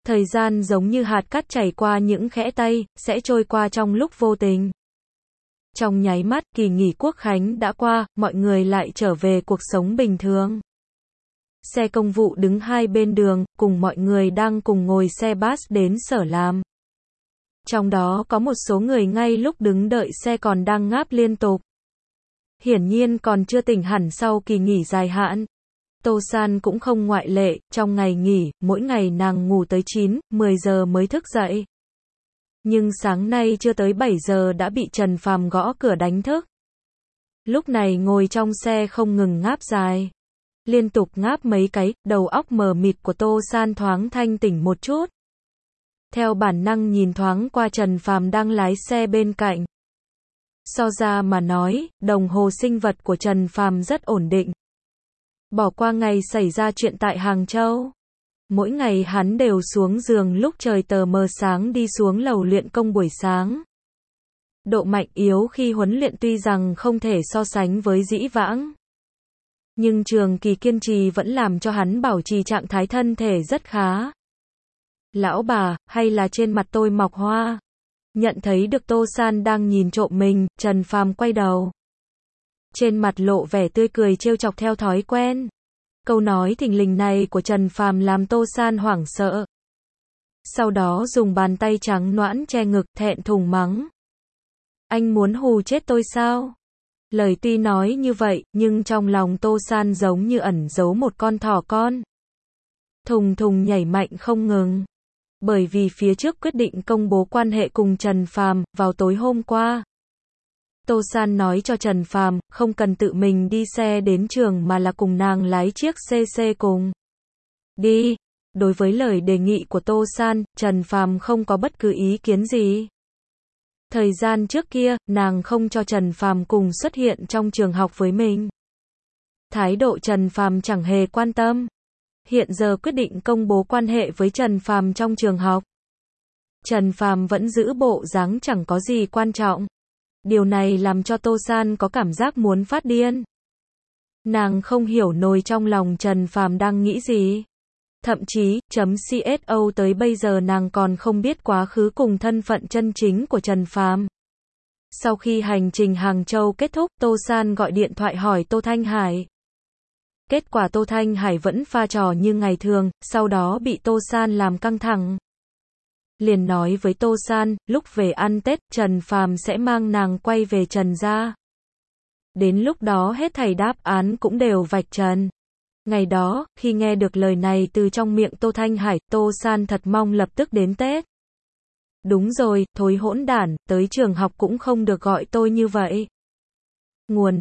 Thời gian giống như hạt cát chảy qua những khẽ tay, sẽ trôi qua trong lúc vô tình. Trong nháy mắt, kỳ nghỉ Quốc khánh đã qua, mọi người lại trở về cuộc sống bình thường. Xe công vụ đứng hai bên đường, cùng mọi người đang cùng ngồi xe bus đến sở làm. Trong đó có một số người ngay lúc đứng đợi xe còn đang ngáp liên tục. Hiển nhiên còn chưa tỉnh hẳn sau kỳ nghỉ dài hạn. Tô San cũng không ngoại lệ, trong ngày nghỉ, mỗi ngày nàng ngủ tới 9, 10 giờ mới thức dậy. Nhưng sáng nay chưa tới 7 giờ đã bị Trần Phàm gõ cửa đánh thức. Lúc này ngồi trong xe không ngừng ngáp dài. Liên tục ngáp mấy cái, đầu óc mờ mịt của Tô San thoáng thanh tỉnh một chút. Theo bản năng nhìn thoáng qua Trần Phàm đang lái xe bên cạnh. So ra mà nói, đồng hồ sinh vật của Trần Phàm rất ổn định. Bỏ qua ngày xảy ra chuyện tại Hàng Châu. Mỗi ngày hắn đều xuống giường lúc trời tờ mờ sáng đi xuống lầu luyện công buổi sáng. Độ mạnh yếu khi huấn luyện tuy rằng không thể so sánh với dĩ vãng. Nhưng trường kỳ kiên trì vẫn làm cho hắn bảo trì trạng thái thân thể rất khá. Lão bà, hay là trên mặt tôi mọc hoa? Nhận thấy được Tô San đang nhìn trộm mình, Trần Phàm quay đầu. Trên mặt lộ vẻ tươi cười trêu chọc theo thói quen. Câu nói thình lình này của Trần Phàm làm Tô San hoảng sợ. Sau đó dùng bàn tay trắng nõn che ngực, thẹn thùng mắng. Anh muốn hù chết tôi sao? Lời tuy nói như vậy, nhưng trong lòng Tô San giống như ẩn giấu một con thỏ con. Thùng thùng nhảy mạnh không ngừng. Bởi vì phía trước quyết định công bố quan hệ cùng Trần Phàm vào tối hôm qua. Tô San nói cho Trần Phàm không cần tự mình đi xe đến trường mà là cùng nàng lái chiếc CC cùng đi. Đối với lời đề nghị của Tô San, Trần Phàm không có bất cứ ý kiến gì. Thời gian trước kia, nàng không cho Trần Phàm cùng xuất hiện trong trường học với mình. Thái độ Trần Phàm chẳng hề quan tâm. Hiện giờ quyết định công bố quan hệ với Trần Phàm trong trường học. Trần Phàm vẫn giữ bộ dáng chẳng có gì quan trọng. Điều này làm cho Tô San có cảm giác muốn phát điên. Nàng không hiểu nổi trong lòng Trần Phàm đang nghĩ gì. Thậm chí, .co tới bây giờ nàng còn không biết quá khứ cùng thân phận chân chính của Trần Phàm. Sau khi hành trình Hàng Châu kết thúc, Tô San gọi điện thoại hỏi Tô Thanh Hải. Kết quả Tô Thanh Hải vẫn pha trò như ngày thường, sau đó bị Tô San làm căng thẳng. Liền nói với Tô San, lúc về ăn Tết, Trần Phàm sẽ mang nàng quay về Trần gia. Đến lúc đó hết thảy đáp án cũng đều vạch trần. Ngày đó, khi nghe được lời này từ trong miệng Tô Thanh Hải, Tô San thật mong lập tức đến Tết. Đúng rồi, thối hỗn đản, tới trường học cũng không được gọi tôi như vậy. Nguồn,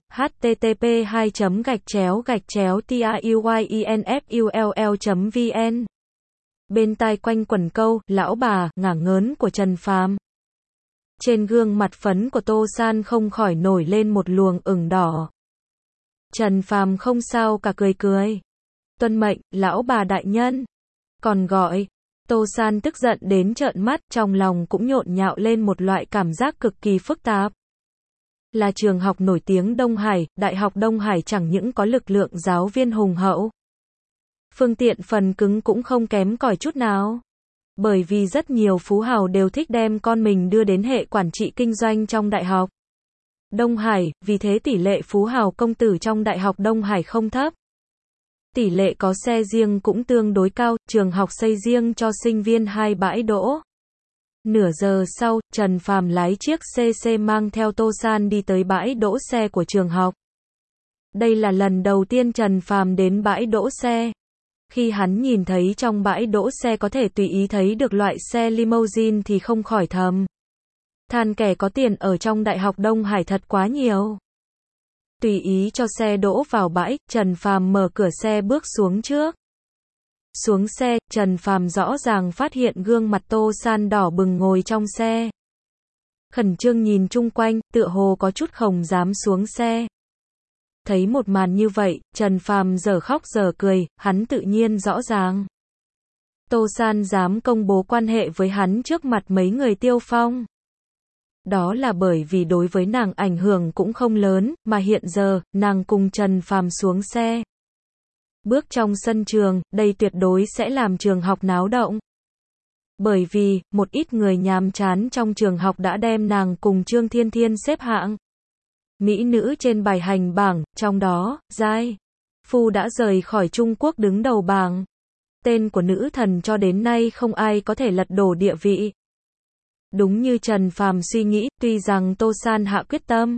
http://tuyinfull.vn. Bên tai quanh quẩn câu, lão bà, ngả ngớn của Trần Phàm. Trên gương mặt phấn của Tô San không khỏi nổi lên một luồng ửng đỏ. Trần Phàm không sao cả cười cười. Tuân mệnh, lão bà đại nhân. Còn gọi. Tô San tức giận đến trợn mắt, trong lòng cũng nhộn nhạo lên một loại cảm giác cực kỳ phức tạp. Là trường học nổi tiếng Đông Hải, Đại học Đông Hải chẳng những có lực lượng giáo viên hùng hậu. Phương tiện phần cứng cũng không kém cỏi chút nào. Bởi vì rất nhiều phú hào đều thích đem con mình đưa đến hệ quản trị kinh doanh trong đại học Đông Hải, vì thế tỷ lệ phú hào công tử trong Đại học Đông Hải không thấp. Tỷ lệ có xe riêng cũng tương đối cao, trường học xây riêng cho sinh viên 2 bãi đỗ. Nửa giờ sau, Trần Phàm lái chiếc CC mang theo Tô San đi tới bãi đỗ xe của trường học. Đây là lần đầu tiên Trần Phàm đến bãi đỗ xe. Khi hắn nhìn thấy trong bãi đỗ xe có thể tùy ý thấy được loại xe limousine thì không khỏi thầm than kẻ có tiền ở trong Đại học Đông Hải thật quá nhiều. Tùy ý cho xe đỗ vào bãi, Trần Phàm mở cửa xe bước xuống trước. Xuống xe, Trần Phàm rõ ràng phát hiện gương mặt Tô San đỏ bừng ngồi trong xe. Khẩn trương nhìn chung quanh, tựa hồ có chút không dám xuống xe. Thấy một màn như vậy, Trần Phàm dở khóc dở cười, hắn tự nhiên rõ ràng. Tô San dám công bố quan hệ với hắn trước mặt mấy người Tiêu Phong. Đó là bởi vì đối với nàng ảnh hưởng cũng không lớn, mà hiện giờ, nàng cùng Trần Phàm xuống xe. Bước trong sân trường, đây tuyệt đối sẽ làm trường học náo động. Bởi vì, một ít người nhàm chán trong trường học đã đem nàng cùng Trương Thiên Thiên xếp hạng mỹ nữ trên bài hành bảng, trong đó, Giai Phu đã rời khỏi Trung Quốc đứng đầu bảng. Tên của nữ thần cho đến nay không ai có thể lật đổ địa vị. Đúng như Trần Phàm suy nghĩ, tuy rằng Tô San hạ quyết tâm,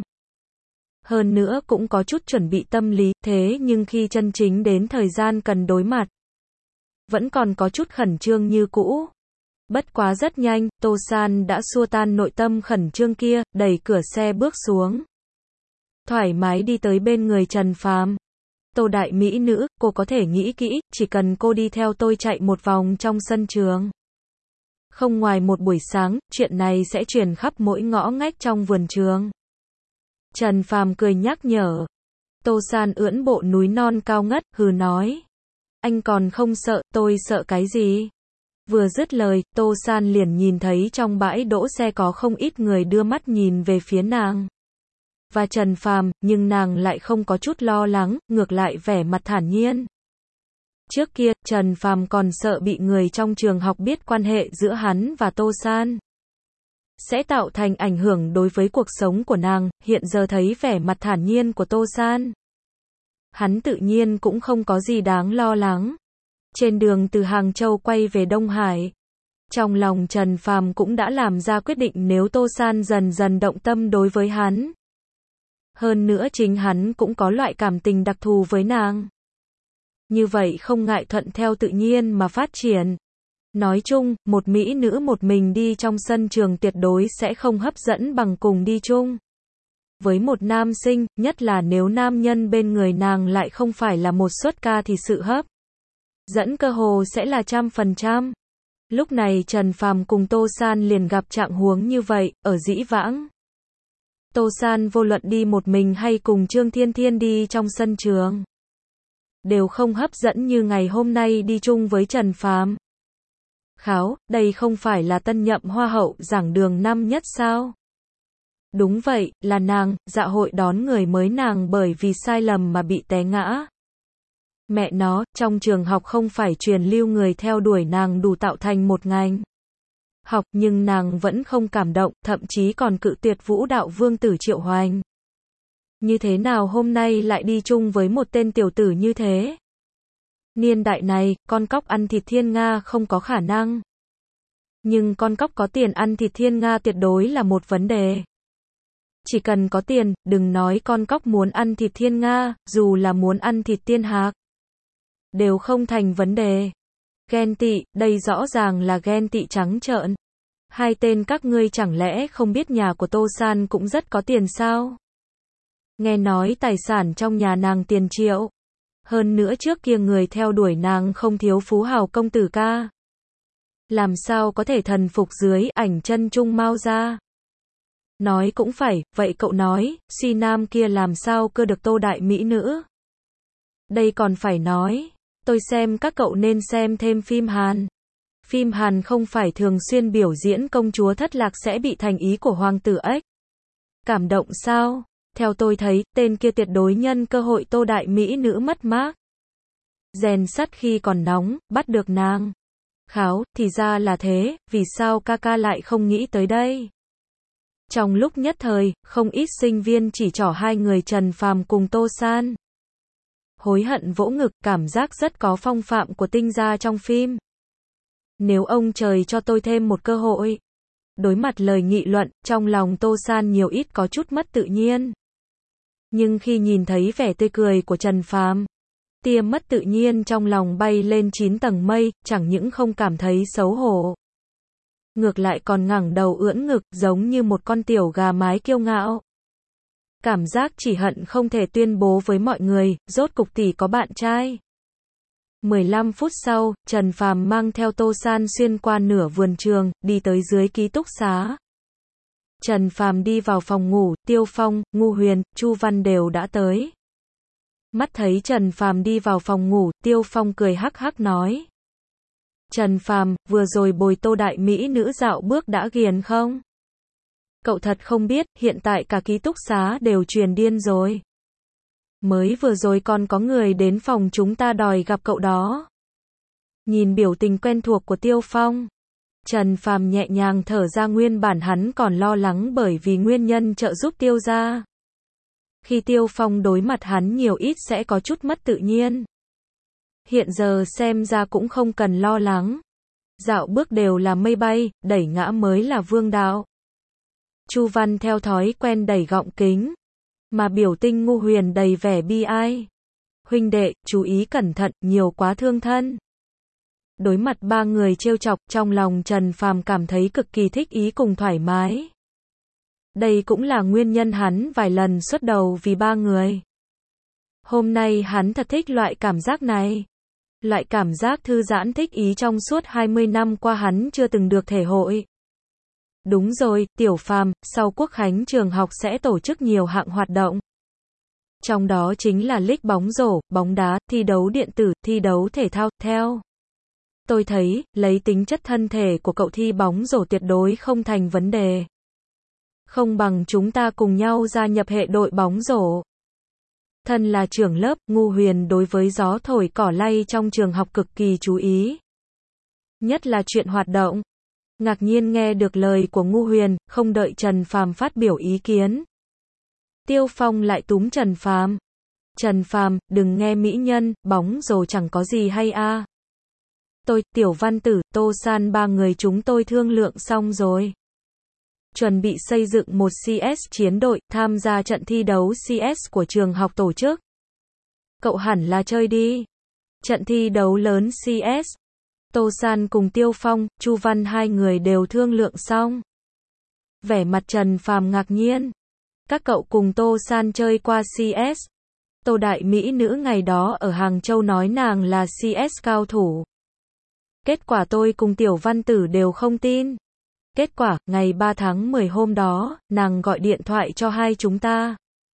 hơn nữa cũng có chút chuẩn bị tâm lý, thế nhưng khi chân chính đến thời gian cần đối mặt, vẫn còn có chút khẩn trương như cũ. Bất quá rất nhanh, Tô San đã xua tan nội tâm khẩn trương kia, đẩy cửa xe bước xuống, thoải mái đi tới bên người Trần Phàm. Tô đại mỹ nữ, cô có thể nghĩ kỹ, chỉ cần cô đi theo tôi chạy một vòng trong sân trường, không ngoài một buổi sáng, chuyện này sẽ truyền khắp mỗi ngõ ngách trong vườn trường. Trần Phàm cười nhắc nhở. Tô San ưỡn bộ núi non cao ngất, hừ nói. Anh còn không sợ, tôi sợ cái gì? Vừa dứt lời, Tô San liền nhìn thấy trong bãi đỗ xe có không ít người đưa mắt nhìn về phía nàng và Trần Phàm, nhưng nàng lại không có chút lo lắng, ngược lại vẻ mặt thản nhiên. Trước kia, Trần Phàm còn sợ bị người trong trường học biết quan hệ giữa hắn và Tô San sẽ tạo thành ảnh hưởng đối với cuộc sống của nàng, hiện giờ thấy vẻ mặt thản nhiên của Tô San, hắn tự nhiên cũng không có gì đáng lo lắng. Trên đường từ Hàng Châu quay về Đông Hải, trong lòng Trần Phàm cũng đã làm ra quyết định nếu Tô San dần dần động tâm đối với hắn. Hơn nữa chính hắn cũng có loại cảm tình đặc thù với nàng. Như vậy không ngại thuận theo tự nhiên mà phát triển. Nói chung, một mỹ nữ một mình đi trong sân trường tuyệt đối sẽ không hấp dẫn bằng cùng đi chung với một nam sinh, nhất là nếu nam nhân bên người nàng lại không phải là một xuất ca thì sự hấp dẫn cơ hồ sẽ là 100%. Lúc này Trần Phàm cùng Tô San liền gặp trạng huống như vậy, ở dĩ vãng. Tô San vô luận đi một mình hay cùng Trương Thiên Thiên đi trong sân trường, đều không hấp dẫn như ngày hôm nay đi chung với Trần Phàm. Kháo, đây không phải là tân nhậm hoa hậu giảng đường năm nhất sao? Đúng vậy, là nàng, dạ hội đón người mới nàng bởi vì sai lầm mà bị té ngã. Mẹ nó, trong trường học không phải truyền lưu người theo đuổi nàng đủ tạo thành một ngành học, nhưng nàng vẫn không cảm động, thậm chí còn cự tuyệt vũ đạo vương tử Triệu Hoành. Như thế nào hôm nay lại đi chung với một tên tiểu tử như thế? Niên đại này, con cóc ăn thịt thiên nga không có khả năng. Nhưng con cóc có tiền ăn thịt thiên nga tuyệt đối là một vấn đề. Chỉ cần có tiền, đừng nói con cóc muốn ăn thịt thiên nga, dù là muốn ăn thịt tiên hạc, đều không thành vấn đề. Ghen tị, đây rõ ràng là ghen tị trắng trợn. Hai tên các ngươi chẳng lẽ không biết nhà của Tô San cũng rất có tiền sao? Nghe nói tài sản trong nhà nàng tiền triệu. Hơn nữa trước kia người theo đuổi nàng không thiếu phú hào công tử ca. Làm sao có thể thần phục dưới ảnh chân trung Mao ra? Nói cũng phải, vậy cậu nói, si nam kia làm sao cưa được Tô đại mỹ nữ? Đây còn phải nói, tôi xem các cậu nên xem thêm phim Hàn. Phim Hàn không phải thường xuyên biểu diễn công chúa thất lạc sẽ bị thành ý của hoàng tử ếch. Cảm động sao? Theo tôi thấy, tên kia tuyệt đối nhân cơ hội Tô đại mỹ nữ mất mát. Rèn sắt khi còn nóng, bắt được nàng. Kháo, thì ra là thế, vì sao ca ca lại không nghĩ tới đây? Trong lúc nhất thời, không ít sinh viên chỉ trỏ hai người Trần Phàm cùng Tô San. Hối hận vỗ ngực, cảm giác rất có phong phạm của tinh gia trong phim. Nếu ông trời cho tôi thêm một cơ hội. Đối mặt lời nghị luận, trong lòng Tô San nhiều ít có chút mất tự nhiên. Nhưng khi nhìn thấy vẻ tươi cười của Trần Phàm, tia mất tự nhiên trong lòng bay lên 9 tầng mây, chẳng những không cảm thấy xấu hổ. Ngược lại còn ngẩng đầu ưỡn ngực, giống như một con tiểu gà mái kiêu ngạo. Cảm giác chỉ hận không thể tuyên bố với mọi người, rốt cục tỷ có bạn trai. 15 phút sau, Trần Phàm mang theo Tô San xuyên qua nửa vườn trường, đi tới dưới ký túc xá. Trần Phàm đi vào phòng ngủ, Tiêu Phong, Ngu Huyền, Chu Văn đều đã tới. Mắt thấy Trần Phàm đi vào phòng ngủ, Tiêu Phong cười hắc hắc nói. Trần Phàm, vừa rồi bồi Tô đại mỹ nữ dạo bước đã ghiền không? Cậu thật không biết, hiện tại cả ký túc xá đều truyền điên rồi. Mới vừa rồi còn có người đến phòng chúng ta đòi gặp cậu đó. Nhìn biểu tình quen thuộc của Tiêu Phong, Trần Phàm nhẹ nhàng thở ra, nguyên bản hắn còn lo lắng bởi vì nguyên nhân trợ giúp Tiêu gia. Khi Tiêu Phong đối mặt hắn nhiều ít sẽ có chút mất tự nhiên. Hiện giờ xem ra cũng không cần lo lắng. Dạo bước đều là mây bay, đẩy ngã mới là vương đạo. Chu Văn theo thói quen đẩy gọng kính, mà biểu tình Ngô Huyền đầy vẻ bi ai. Huynh đệ, chú ý cẩn thận, nhiều quá thương thân. Đối mặt ba người trêu chọc, trong lòng Trần Phàm cảm thấy cực kỳ thích ý cùng thoải mái. Đây cũng là nguyên nhân hắn vài lần xuất đầu vì ba người. Hôm nay hắn thật thích loại cảm giác này. Loại cảm giác thư giãn thích ý trong suốt 20 năm qua hắn chưa từng được thể hội. Đúng rồi, Tiểu Phàm, sau Quốc khánh trường học sẽ tổ chức nhiều hạng hoạt động. Trong đó chính là league bóng rổ, bóng đá, thi đấu điện tử, thi đấu thể thao, theo. Tôi thấy, lấy tính chất thân thể của cậu thi bóng rổ tuyệt đối không thành vấn đề. Không bằng chúng ta cùng nhau gia nhập hệ đội bóng rổ. Thân là trưởng lớp, Ngô Huyền đối với gió thổi cỏ lay trong trường học cực kỳ chú ý. Nhất là chuyện hoạt động. Ngạc nhiên nghe được lời của Ngô Huyền, không đợi Trần Phàm phát biểu ý kiến. Tiêu Phong lại túm Trần Phàm. Trần Phàm, đừng nghe mỹ nhân, bóng rổ chẳng có gì hay a. Tôi, Tiểu Văn Tử, Tô San ba người chúng tôi thương lượng xong rồi. Chuẩn bị xây dựng một CS chiến đội, tham gia trận thi đấu CS của trường học tổ chức. Cậu hẳn là chơi đi. Trận thi đấu lớn CS. Tô San cùng Tiêu Phong, Chu Văn hai người đều thương lượng xong. Vẻ mặt Trần Phàm ngạc nhiên. Các cậu cùng Tô San chơi qua CS. Tô đại mỹ nữ ngày đó ở Hàng Châu nói nàng là CS cao thủ. Kết quả tôi cùng Tiểu Văn Tử đều không tin. Kết quả, ngày 3 tháng 10 hôm đó, nàng gọi điện thoại cho hai chúng ta.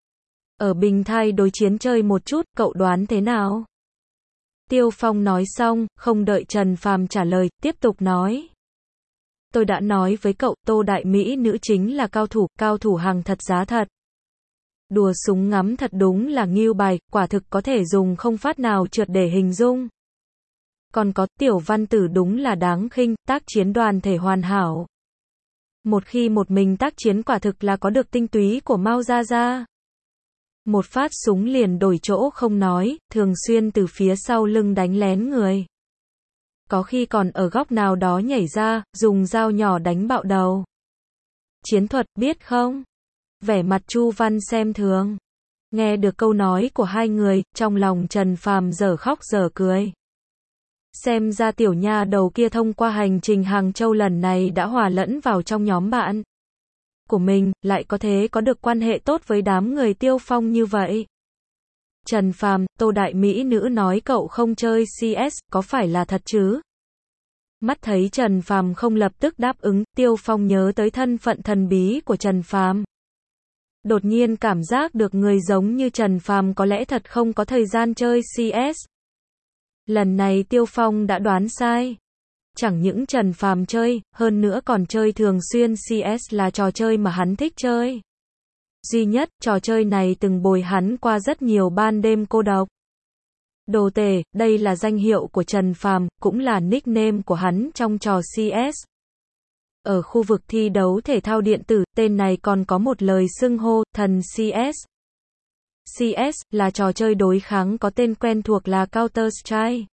Ở Bình Thai đối chiến chơi một chút, cậu đoán thế nào? Tiêu Phong nói xong, không đợi Trần Phàm trả lời, tiếp tục nói. Tôi đã nói với cậu, Tô đại mỹ nữ chính là cao thủ hàng thật giá thật. Đùa súng ngắm thật đúng là nghêu bài, quả thực có thể dùng không phát nào trượt để hình dung. Còn có, Tiểu Văn Tử đúng là đáng khinh, tác chiến đoàn thể hoàn hảo. Một khi một mình tác chiến quả thực là có được tinh túy của Mao Gia Gia. Một phát súng liền đổi chỗ không nói, thường xuyên từ phía sau lưng đánh lén người. Có khi còn ở góc nào đó nhảy ra, dùng dao nhỏ đánh bạo đầu. Chiến thuật, biết không? Vẻ mặt Chu Văn xem thường. Nghe được câu nói của hai người, trong lòng Trần Phàm dở khóc dở cười. Xem ra tiểu nha đầu kia thông qua hành trình Hàng Châu lần này đã hòa lẫn vào trong nhóm bạn của mình, lại có thể có được quan hệ tốt với đám người Tiêu Phong như vậy. Trần Phàm, Tô đại mỹ nữ nói cậu không chơi CS, có phải là thật chứ? Mắt thấy Trần Phàm không lập tức đáp ứng, Tiêu Phong nhớ tới thân phận thần bí của Trần Phàm. Đột nhiên cảm giác được người giống như Trần Phàm có lẽ thật không có thời gian chơi CS. Lần này Tiêu Phong đã đoán sai. Chẳng những Trần Phàm chơi, hơn nữa còn chơi thường xuyên, CS là trò chơi mà hắn thích chơi. Duy nhất, trò chơi này từng bồi hắn qua rất nhiều ban đêm cô độc. Đồ tể, đây là danh hiệu của Trần Phàm, cũng là nickname của hắn trong trò CS. Ở khu vực thi đấu thể thao điện tử, tên này còn có một lời xưng hô, thần CS. CS là trò chơi đối kháng có tên quen thuộc là Counter-Strike.